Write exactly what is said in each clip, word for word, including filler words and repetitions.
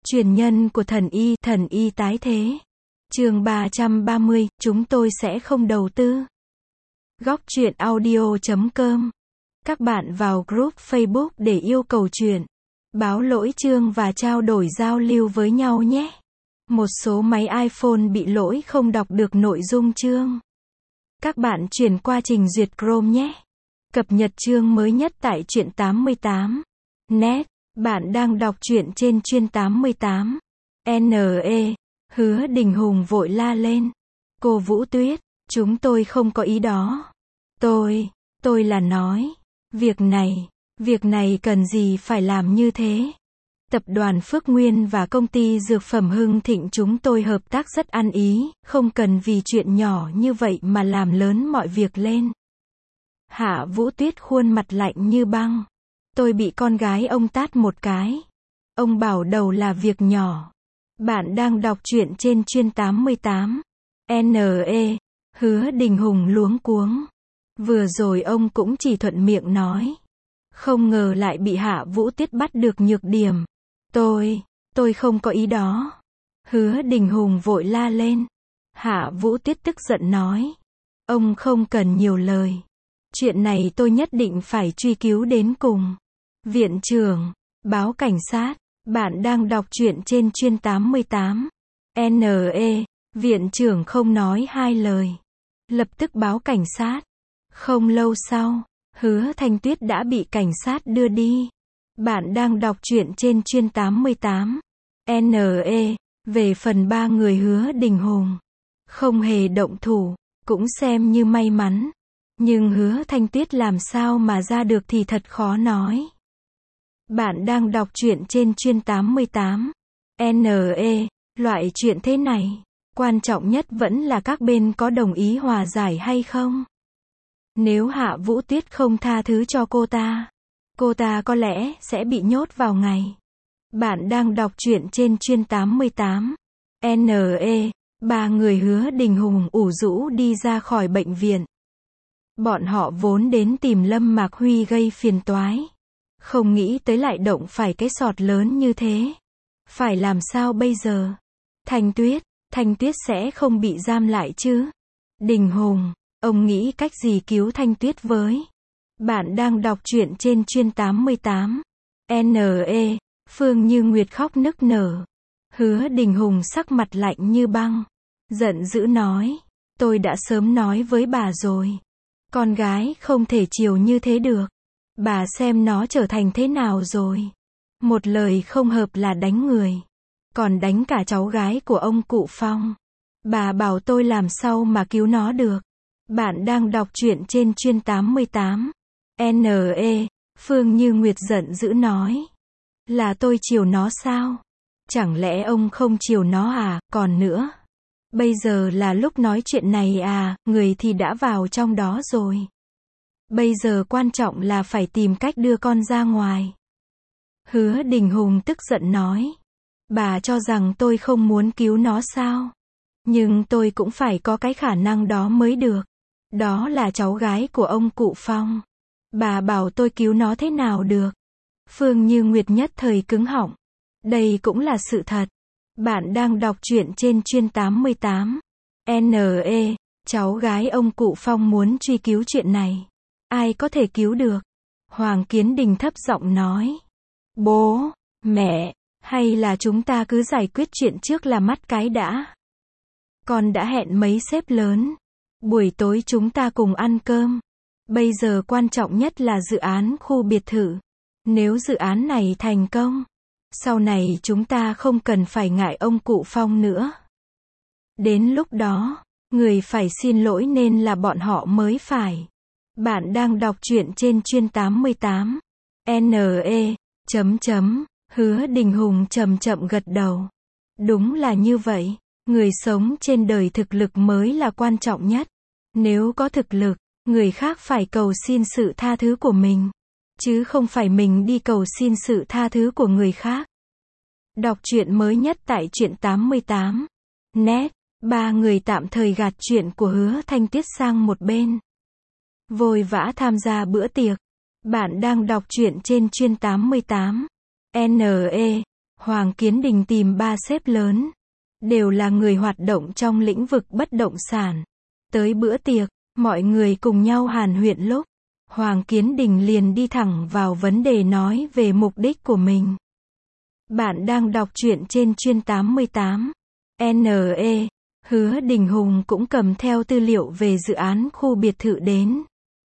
Truyền nhân của thần y, thần y tái thế. Chương ba trăm ba mươi, chúng tôi sẽ không đầu tư. Góc truyện audio chấm com. Các bạn vào group Facebook để yêu cầu truyện, báo lỗi chương và trao đổi giao lưu với nhau nhé. Một số máy iPhone bị lỗi không đọc được nội dung chương. Các bạn chuyển qua trình duyệt Chrome nhé. Cập nhật chương mới nhất tại truyện tám mươi tám net. Bạn đang đọc truyện trên chuyên tám mươi tám N E. Hứa Đình Hùng vội la lên. Cô Vũ Tuyết, chúng tôi không có ý đó. Tôi, tôi là nói. Việc này, việc này cần gì phải làm như thế? Tập đoàn Phước Nguyên và công ty dược phẩm Hưng Thịnh chúng tôi hợp tác rất ăn ý, không cần vì chuyện nhỏ như vậy mà làm lớn mọi việc lên. Hạ Vũ Tuyết khuôn mặt lạnh như băng. Tôi bị con gái ông tát một cái. Ông bảo đầu là việc nhỏ. Bạn đang đọc truyện trên chuyên tám mươi tám N E. Hứa Đình Hùng luống cuống. Vừa rồi ông cũng chỉ thuận miệng nói. Không ngờ lại bị Hạ Vũ Tuyết bắt được nhược điểm. Tôi, tôi không có ý đó. Hứa Đình Hùng vội la lên. Hạ Vũ Tuyết tức giận nói. Ông không cần nhiều lời. Chuyện này tôi nhất định phải truy cứu đến cùng. Viện trưởng, báo cảnh sát. Bạn đang đọc truyện trên chuyên tám mươi tám N E. Viện trưởng không nói hai lời. Lập tức báo cảnh sát. Không lâu sau, Hứa Thanh Tuyết đã bị cảnh sát đưa đi. Bạn đang đọc truyện trên chuyên tám mươi tám N E. Về phần ba người Hứa Đình Hùng, không hề động thủ, cũng xem như may mắn. Nhưng Hứa Thanh Tuyết làm sao mà ra được thì thật khó nói. Bạn đang đọc truyện trên chuyên tám mươi tám N E. Loại chuyện thế này, quan trọng nhất vẫn là các bên có đồng ý hòa giải hay không. Nếu Hạ Vũ Tuyết không tha thứ cho cô ta, cô ta có lẽ sẽ bị nhốt vào ngày. Bạn đang đọc truyện trên chuyên tám mươi tám N E. Ba người Hứa Đình Hùng ủ rũ đi ra khỏi bệnh viện. Bọn họ vốn đến tìm Lâm Mạc Huy gây phiền toái. Không nghĩ tới lại động phải cái sọt lớn như thế. Phải làm sao bây giờ? Thanh Tuyết, Thanh Tuyết sẽ không bị giam lại chứ? Đình Hùng, ông nghĩ cách gì cứu Thanh Tuyết với? Bạn đang đọc truyện trên chuyên tám mươi tám N E. Phương Như Nguyệt khóc nức nở. Hứa Đình Hùng sắc mặt lạnh như băng. Giận dữ nói. Tôi đã sớm nói với bà rồi. Con gái không thể chiều như thế được. Bà xem nó trở thành thế nào rồi. Một lời không hợp là đánh người. Còn đánh cả cháu gái của ông cụ Phong. Bà bảo tôi làm sao mà cứu nó được. Bạn đang đọc truyện trên chuyên tám mươi tám N E. Phương Như Nguyệt giận dữ nói. Là tôi chiều nó sao? Chẳng lẽ ông không chiều nó à? Còn nữa, bây giờ là lúc nói chuyện này à? Người thì đã vào trong đó rồi. Bây giờ quan trọng là phải tìm cách đưa con ra ngoài. Hứa Đình Hùng tức giận nói. Bà cho rằng tôi không muốn cứu nó sao? Nhưng tôi cũng phải có cái khả năng đó mới được. Đó là cháu gái của ông cụ Phong. Bà bảo tôi cứu nó thế nào được? Phương Như Nguyệt nhất thời cứng họng. Đây cũng là sự thật. Bạn đang đọc truyện trên chuyên tám mươi tám N E. Cháu gái ông cụ Phong muốn truy cứu chuyện này. Ai có thể cứu được? Hoàng Kiến Đình thấp giọng nói. Bố, mẹ, hay là chúng ta cứ giải quyết chuyện trước là mắt cái đã. Con đã hẹn mấy sếp lớn. Buổi tối chúng ta cùng ăn cơm. Bây giờ quan trọng nhất là dự án khu biệt thự. Nếu dự án này thành công, sau này chúng ta không cần phải ngại ông cụ Phong nữa. Đến lúc đó, người phải xin lỗi nên là bọn họ mới phải. Bạn đang đọc truyện trên chuyên tám mươi tám N E. Chấm chấm. Hứa Đình Hùng chậm chậm gật đầu. Đúng là như vậy. Người sống trên đời thực lực mới là quan trọng nhất. Nếu có thực lực, người khác phải cầu xin sự tha thứ của mình. Chứ không phải mình đi cầu xin sự tha thứ của người khác. Đọc truyện mới nhất tại truyện tám mươi tám net. Ba người tạm thời gạt chuyện của Hứa Thanh Tuyết sang một bên. Vội vã tham gia bữa tiệc. Bạn đang đọc truyện trên chuyên tám mươi tám N E. Hoàng Kiến Đình tìm ba sếp lớn, đều là người hoạt động trong lĩnh vực bất động sản. Tới bữa tiệc, mọi người cùng nhau hàn huyên lúc, Hoàng Kiến Đình liền đi thẳng vào vấn đề nói về mục đích của mình. Bạn đang đọc truyện trên chuyên tám mươi tám. N E, Hứa Đình Hùng cũng cầm theo tư liệu về dự án khu biệt thự đến.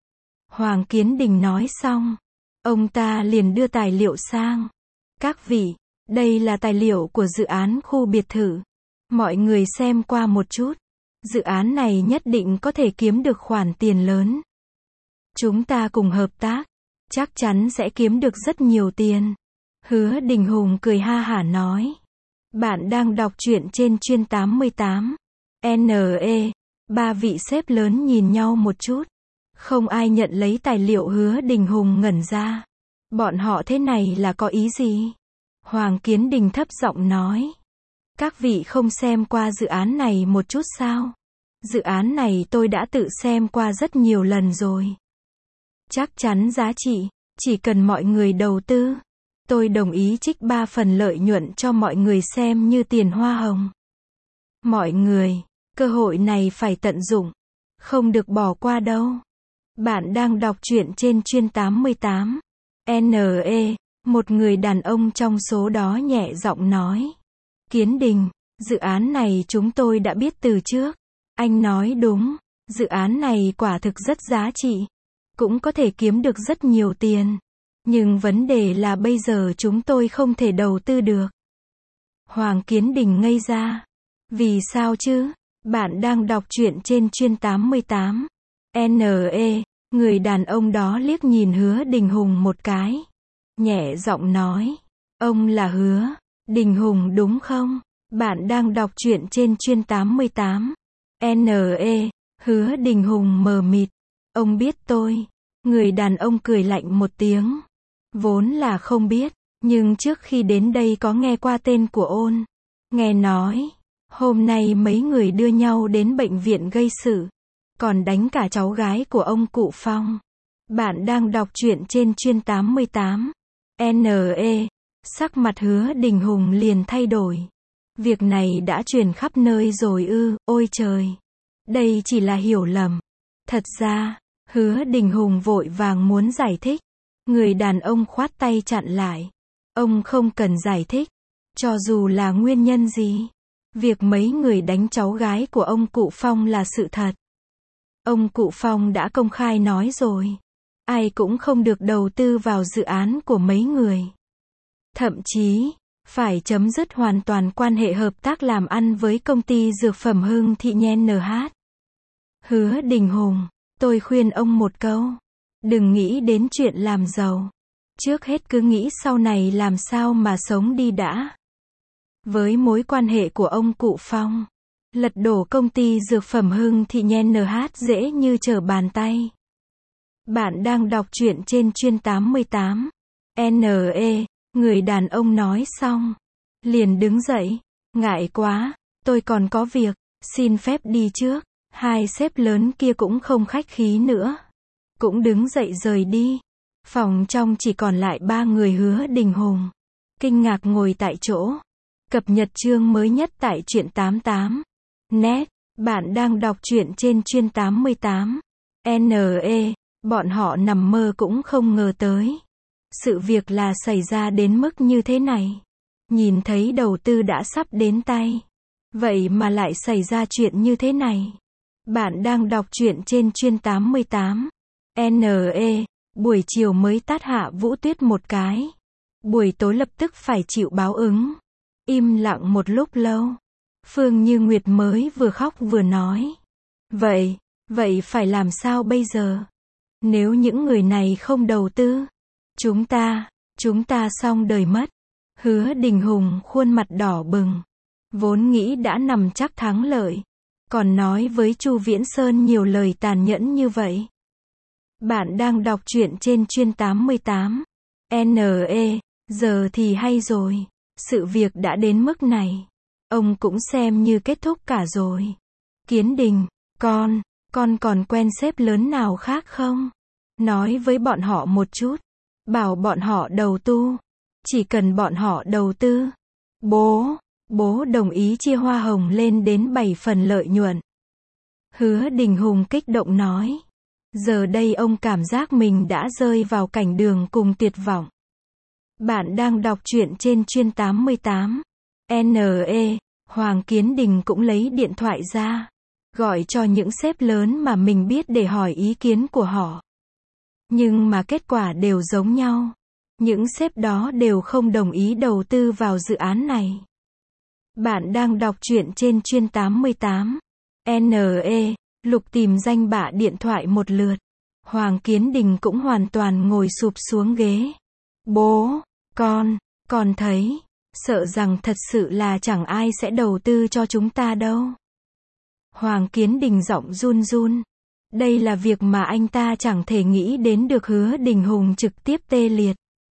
Hoàng Kiến Đình nói xong, ông ta liền đưa tài liệu sang. Các vị, đây là tài liệu của dự án khu biệt thự. Mọi người xem qua một chút. Dự án này nhất định có thể kiếm được khoản tiền lớn. Chúng ta cùng hợp tác, chắc chắn sẽ kiếm được rất nhiều tiền. Hứa Đình Hùng cười ha hả nói. Bạn đang đọc truyện trên chuyên tám mươi tám. N E, ba vị sếp lớn nhìn nhau một chút. Không ai nhận lấy tài liệu. Hứa Đình Hùng ngẩn ra. Bọn họ thế này là có ý gì? Hoàng Kiến Đình thấp giọng nói. Các vị không xem qua dự án này một chút sao? Dự án này tôi đã tự xem qua rất nhiều lần rồi. Chắc chắn giá trị, chỉ cần mọi người đầu tư. Tôi đồng ý trích ba phần lợi nhuận cho mọi người xem như tiền hoa hồng. Mọi người, cơ hội này phải tận dụng. Không được bỏ qua đâu. Bạn đang đọc truyện trên chuyên tám mươi tám. N E, một người đàn ông trong số đó nhẹ giọng nói. Kiến Đình, dự án này chúng tôi đã biết từ trước. Anh nói đúng, dự án này quả thực rất giá trị. Cũng có thể kiếm được rất nhiều tiền. Nhưng vấn đề là bây giờ chúng tôi không thể đầu tư được. Hoàng Kiến Đình ngây ra. Vì sao chứ? Bạn đang đọc truyện trên chuyên tám mươi tám. N E, người đàn ông đó liếc nhìn Hứa Đình Hùng một cái. Nhẹ giọng nói. Ông là Hứa Đình Hùng đúng không? Bạn đang đọc truyện trên chuyên tám mươi tám. N E, Hứa Đình Hùng mờ mịt. Ông biết tôi. Người đàn ông cười lạnh một tiếng. Vốn là không biết, nhưng trước khi đến đây có nghe qua tên của Ôn. Nghe nói, hôm nay mấy người đưa nhau đến bệnh viện gây sự, còn đánh cả cháu gái của ông cụ Phong. Bạn đang đọc truyện trên chuyên tám mươi tám. N E, sắc mặt Hứa Đình Hùng liền thay đổi. Việc này đã truyền khắp nơi rồi ư? Ôi trời, đây chỉ là hiểu lầm. Thật ra, Hứa Đình Hùng vội vàng muốn giải thích. Người đàn ông khoát tay chặn lại. Ông không cần giải thích. Cho dù là nguyên nhân gì. Việc mấy người đánh cháu gái của ông cụ Phong là sự thật. Ông cụ Phong đã công khai nói rồi. Ai cũng không được đầu tư vào dự án của mấy người. Thậm chí, phải chấm dứt hoàn toàn quan hệ hợp tác làm ăn với công ty dược phẩm Hưng Thị Nhen N H. Hứa Đình Hùng, tôi khuyên ông một câu. Đừng nghĩ đến chuyện làm giàu. Trước hết cứ nghĩ sau này làm sao mà sống đi đã. Với mối quan hệ của ông cụ Phong, lật đổ công ty dược phẩm Hưng Thị Nhen N H dễ như trở bàn tay. Bạn đang đọc truyện trên chuyên tám mươi tám. N E, người đàn ông nói xong, liền đứng dậy. Ngại quá, tôi còn có việc, xin phép đi trước. Hai sếp lớn kia cũng không khách khí nữa. Cũng đứng dậy rời đi. Phòng trong chỉ còn lại ba người. Hứa Đình Hùng kinh ngạc ngồi tại chỗ. Cập nhật chương mới nhất tại truyện tám mươi tám. Net, bạn đang đọc truyện trên chuyên tám mươi tám. N E, bọn họ nằm mơ cũng không ngờ tới. Sự việc là xảy ra đến mức như thế này. Nhìn thấy đầu tư đã sắp đến tay. Vậy mà lại xảy ra chuyện như thế này. Bạn đang đọc truyện trên chuyên tám mươi tám. N E, buổi chiều mới tát Hạ Vũ Tuyết một cái. Buổi tối lập tức phải chịu báo ứng. Im lặng một lúc lâu. Phương Như Nguyệt mới vừa khóc vừa nói. Vậy, vậy phải làm sao bây giờ? Nếu những người này không đầu tư, chúng ta, chúng ta xong đời mất. Hứa Đình Hùng khuôn mặt đỏ bừng. Vốn nghĩ đã nằm chắc thắng lợi. Còn nói với Chu Viễn Sơn nhiều lời tàn nhẫn như vậy. Bạn đang đọc truyện trên chuyên tám mươi tám. N E, giờ thì hay rồi. Sự việc đã đến mức này. Ông cũng xem như kết thúc cả rồi. Kiến Đình, con, con còn quen sếp lớn nào khác không? Nói với bọn họ một chút. Bảo bọn họ đầu tư. Chỉ cần bọn họ đầu tư, Bố, bố đồng ý chia hoa hồng lên đến bảy phần lợi nhuận. Hứa Đình Hùng kích động nói. Giờ đây ông cảm giác mình đã rơi vào cảnh đường cùng tuyệt vọng. Bạn đang đọc truyện trên chuyên tám mươi tám. N E, Hoàng Kiến Đình cũng lấy điện thoại ra, gọi cho những sếp lớn mà mình biết để hỏi ý kiến của họ. Nhưng mà kết quả đều giống nhau. Những sếp đó đều không đồng ý đầu tư vào dự án này. Bạn đang đọc truyện trên chuyên tám mươi tám. N E, Lục tìm danh bạ điện thoại một lượt. Hoàng Kiến Đình cũng hoàn toàn ngồi sụp xuống ghế. Bố, con, con thấy, sợ rằng thật sự là chẳng ai sẽ đầu tư cho chúng ta đâu. Hoàng Kiến Đình giọng run run. Đây là việc mà anh ta chẳng thể nghĩ đến được. Hứa Đình Hùng trực tiếp tê liệt.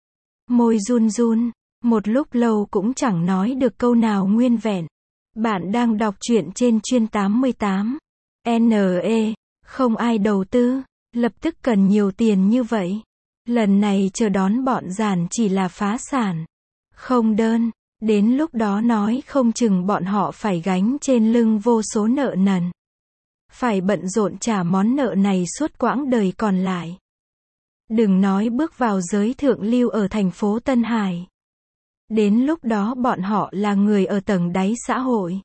Môi run run, một lúc lâu cũng chẳng nói được câu nào nguyên vẹn. Bạn đang đọc truyện trên chuyên tám mươi tám. N E, không ai đầu tư, lập tức cần nhiều tiền như vậy. Lần này chờ đón bọn giàn chỉ là phá sản. Không đơn, đến lúc đó nói không chừng bọn họ phải gánh trên lưng vô số nợ nần. Phải bận rộn trả món nợ này suốt quãng đời còn lại. Đừng nói bước vào giới thượng lưu ở thành phố Tân Hải. Đến lúc đó bọn họ là người ở tầng đáy xã hội.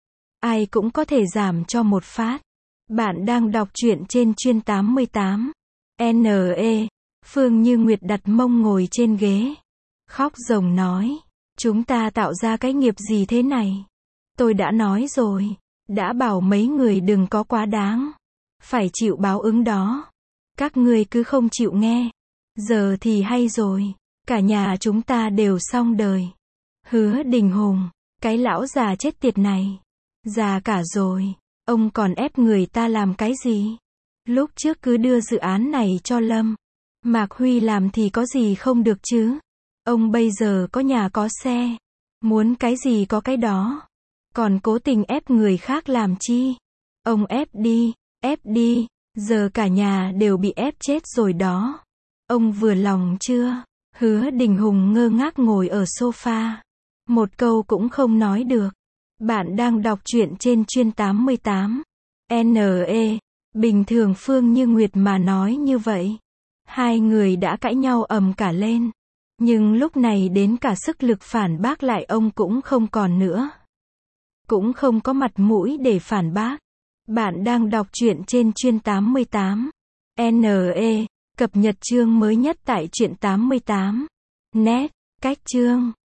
Ai cũng có thể giảm cho một phát. Bạn đang đọc truyện trên chuyên tám mươi tám. N E, Phương Như Nguyệt đặt mông ngồi trên ghế. Khóc ròng nói. Chúng ta tạo ra cái nghiệp gì thế này? Tôi đã nói rồi. Đã bảo mấy người đừng có quá đáng. Phải chịu báo ứng đó. Các ngươi cứ không chịu nghe. Giờ thì hay rồi. Cả nhà chúng ta đều xong đời. Hứa Đình Hùng. Cái lão già chết tiệt này. Già cả rồi. Ông còn ép người ta làm cái gì? Lúc trước cứ đưa dự án này cho Lâm Mạc Huy làm thì có gì không được chứ? Ông bây giờ có nhà có xe. Muốn cái gì có cái đó. Còn cố tình ép người khác làm chi? Ông ép đi, ép đi. Giờ cả nhà đều bị ép chết rồi đó. Ông vừa lòng chưa? Hứa Đình Hùng ngơ ngác ngồi ở sofa. Một câu cũng không nói được. Bạn đang đọc truyện trên chuyên tám mươi tám. N E, bình thường Phương Như Nguyệt mà nói như vậy. Hai người đã cãi nhau ầm cả lên. Nhưng lúc này đến cả sức lực phản bác lại ông cũng không còn nữa. Cũng không có mặt mũi để phản bác. Bạn đang đọc truyện trên chuyên tám mươi tám. N E, cập nhật chương mới nhất tại truyện tám mươi tám. Net, cách chương.